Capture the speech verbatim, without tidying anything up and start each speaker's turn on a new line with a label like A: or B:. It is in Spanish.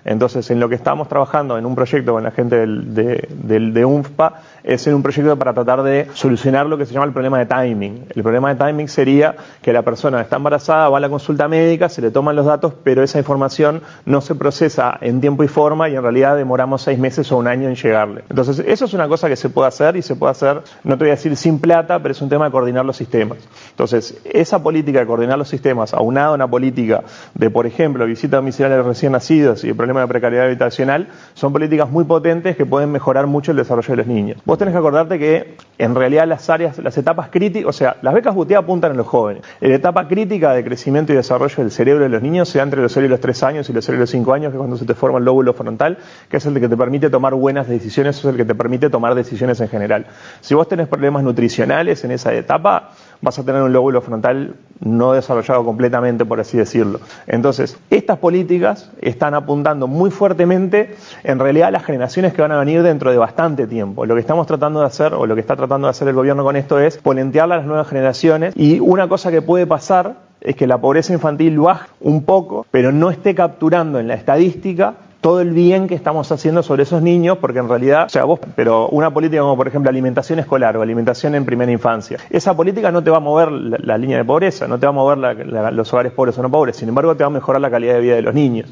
A: Entonces, en lo que estamos trabajando en un proyecto con la gente del, de, del, de UNFPA es en un proyecto para tratar de solucionar lo que se llama el problema de timing. El problema de timing sería que la persona está embarazada, va a la consulta médica, se le toman los datos, pero esa información no se procesa en tiempo y forma y en realidad demoramos seis meses o un año en llegarle. Entonces, eso es una cosa que se puede hacer y se puede hacer, no te voy a decir sin plata, pero es un tema de coordinar los sistemas. Entonces, esa política de coordinar los sistemas, aunada a una política de, por ejemplo, visita domiciliaria de recién nacidos y el problema de precariedad habitacional, son políticas muy potentes que pueden mejorar mucho el desarrollo de los niños. Vos tenés que acordarte que, en realidad, las áreas, las etapas críticas, o sea, las becas Butiá apuntan a los jóvenes. La etapa crítica de crecimiento y desarrollo del cerebro de los niños se da entre los cero y los tres años y los cero y los cinco años, que es cuando se te forma el lóbulo frontal, que es el que te permite tomar buenas decisiones, es el que te permite tomar decisiones en general. Si vos tenés problemas nutricionales en esa etapa, vas a tener un lóbulo frontal no desarrollado completamente, por así decirlo. Entonces, estas políticas están apuntando muy fuertemente, en realidad, a las generaciones que van a venir dentro de bastante tiempo. Lo que estamos tratando de hacer, o lo que está tratando de hacer el gobierno con esto, es potenciar a las nuevas generaciones, y una cosa que puede pasar es que la pobreza infantil baje un poco, pero no esté capturando en la estadística todo el bien que estamos haciendo sobre esos niños, porque en realidad, o sea, vos, pero una política como por ejemplo alimentación escolar o alimentación en primera infancia, esa política no te va a mover la, la línea de pobreza, no te va a mover la, la, los hogares pobres o no pobres, sin embargo te va a mejorar la calidad de vida de los niños.